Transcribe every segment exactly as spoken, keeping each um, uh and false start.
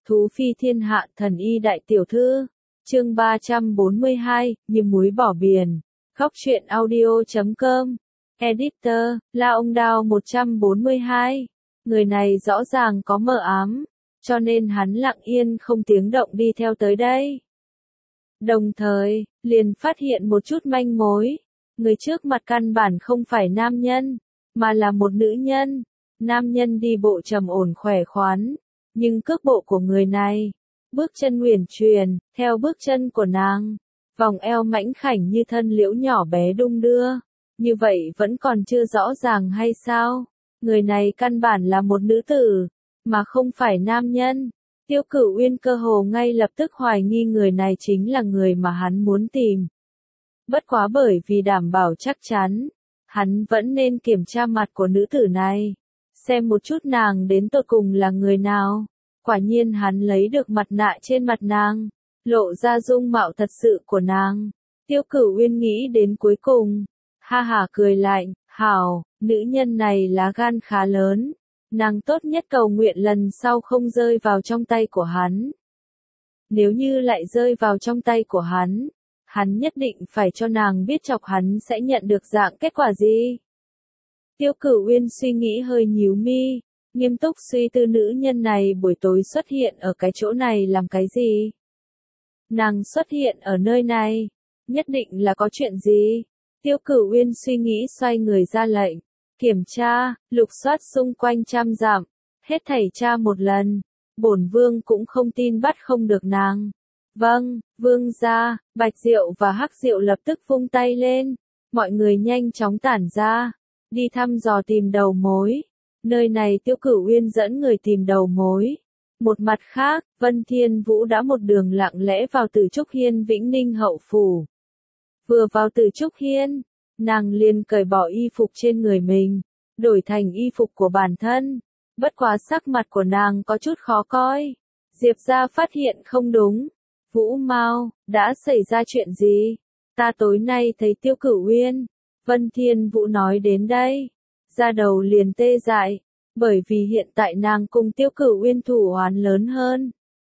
Thú phi thiên hạ thần y đại tiểu thư. Chương ba trăm bốn mươi hai, như muối bỏ biển. Góc truyện audio chấm com. Editor, La Ông Đao một trăm bốn mươi hai. Người này rõ ràng có mờ ám, cho nên hắn lặng yên không tiếng động đi theo tới đây. Đồng thời, liền phát hiện một chút manh mối. Người trước mặt căn bản không phải nam nhân, mà là một nữ nhân. Nam nhân đi bộ trầm ổn khỏe khoắn, nhưng cước bộ của người này, bước chân uyển chuyển, theo bước chân của nàng, vòng eo mảnh khảnh như thân liễu nhỏ bé đung đưa. Như vậy vẫn còn chưa rõ ràng hay sao? Người này căn bản là một nữ tử, mà không phải nam nhân. Tiêu Cửu Uyên cơ hồ ngay lập tức hoài nghi người này chính là người mà hắn muốn tìm. Bất quá bởi vì đảm bảo chắc chắn, hắn vẫn nên kiểm tra mặt của nữ tử này, xem một chút nàng đến tột cùng là người nào. Quả nhiên hắn lấy được mặt nạ trên mặt nàng, lộ ra dung mạo thật sự của nàng. Tiêu Cửu Uyên nghĩ đến cuối cùng, ha hả cười lạnh, hảo, nữ nhân này lá gan khá lớn, nàng tốt nhất cầu nguyện lần sau không rơi vào trong tay của hắn. Nếu như lại rơi vào trong tay của hắn, hắn nhất định phải cho nàng biết chọc hắn sẽ nhận được dạng kết quả gì. Tiêu Cửu Uyên suy nghĩ hơi nhíu mi, nghiêm túc suy tư nữ nhân này buổi tối xuất hiện ở cái chỗ này làm cái gì. Nàng xuất hiện ở nơi này, nhất định là có chuyện gì. Tiêu Cửu Uyên suy nghĩ xoay người ra lệnh, kiểm tra, lục soát xung quanh trăm dặm, hết thảy tra một lần. Bổn vương cũng không tin bắt không được nàng. Vâng, vương gia. Bạch Diệu và Hắc Diệu lập tức vung tay lên, mọi người nhanh chóng tản ra, đi thăm dò tìm đầu mối. Nơi này Tiêu Cửu Uyên dẫn người tìm đầu mối. Một mặt khác, Vân Thiên Vũ đã một đường lặng lẽ vào Tử Trúc Hiên Vĩnh Ninh hậu phủ. Vừa vào Tử Trúc Hiên, nàng liền cởi bỏ y phục trên người mình, đổi thành y phục của bản thân. Bất quá sắc mặt của nàng có chút khó coi. Diệp gia phát hiện không đúng. Vũ Mao, đã xảy ra chuyện gì? Ta tối nay thấy Tiêu Cửu Uyên. Vân Thiên Vũ nói đến đây, da đầu liền tê dại, bởi vì hiện tại nàng cùng Tiêu Cửu Uyên thủ oán lớn hơn.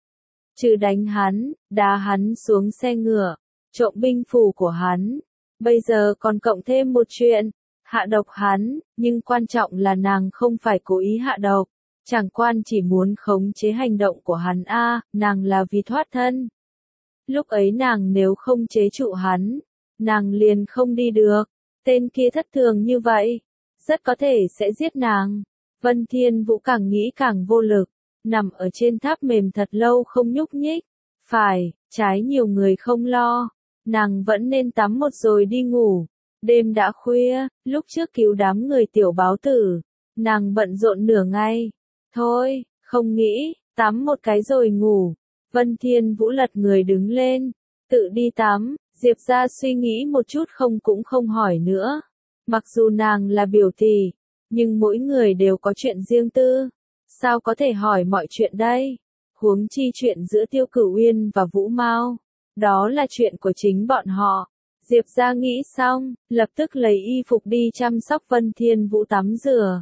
Trừ đánh hắn, đá hắn xuống xe ngựa, trộm binh phủ của hắn, bây giờ còn cộng thêm một chuyện, hạ độc hắn, nhưng quan trọng là nàng không phải cố ý hạ độc, chẳng quan chỉ muốn khống chế hành động của hắn a, à, nàng là vì thoát thân. Lúc ấy nàng nếu không chế trụ hắn, nàng liền không đi được. Tên kia thất thường như vậy, rất có thể sẽ giết nàng. Vân Thiên Vũ càng nghĩ càng vô lực, nằm ở trên tháp mềm thật lâu không nhúc nhích. Phải, trái nhiều người không lo, nàng vẫn nên tắm một rồi đi ngủ. Đêm đã khuya, lúc trước cứu đám người tiểu báo tử, nàng bận rộn nửa ngày. Thôi, không nghĩ, tắm một cái rồi ngủ. Vân Thiên Vũ lật người đứng lên, tự đi tắm. Diệp gia suy nghĩ một chút không cũng không hỏi nữa. Mặc dù nàng là biểu tỷ, nhưng mỗi người đều có chuyện riêng tư. Sao có thể hỏi mọi chuyện đây? Huống chi chuyện giữa Tiêu Cửu Uyên và Vũ Mao. Đó là chuyện của chính bọn họ. Diệp gia nghĩ xong, lập tức lấy y phục đi chăm sóc Vân Thiên Vũ tắm rửa.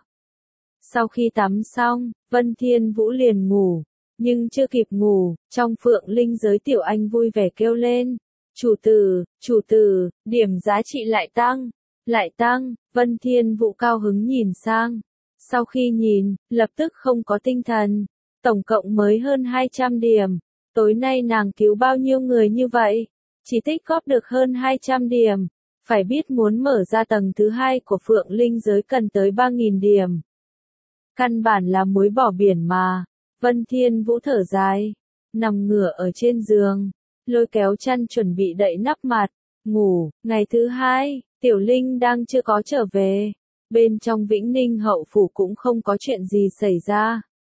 Sau khi tắm xong, Vân Thiên Vũ liền ngủ. Nhưng chưa kịp ngủ, trong Phượng Linh giới tiểu anh vui vẻ kêu lên. Chủ tử, chủ tử, điểm giá trị lại tăng, lại tăng. Vân Thiên Vũ cao hứng nhìn sang. Sau khi nhìn, lập tức không có tinh thần. Tổng cộng mới hơn hai trăm điểm. Tối nay nàng cứu bao nhiêu người như vậy? Chỉ tích góp được hơn hai trăm điểm. Phải biết muốn mở ra tầng thứ hai của Phượng Linh giới cần tới ba nghìn điểm. Căn bản là muối bỏ biển mà. Vân Thiên Vũ thở dài, nằm ngửa ở trên giường, lôi kéo chăn chuẩn bị đậy nắp mặt, ngủ. Ngày thứ hai, Tiểu Linh đang chưa có trở về. Bên trong Vĩnh Ninh hậu phủ cũng không có chuyện gì xảy ra.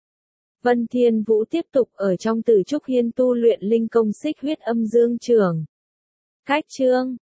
Vân Thiên Vũ tiếp tục ở trong Tử Trúc Hiên tu luyện linh công xích huyết âm dương trưởng. Cách chương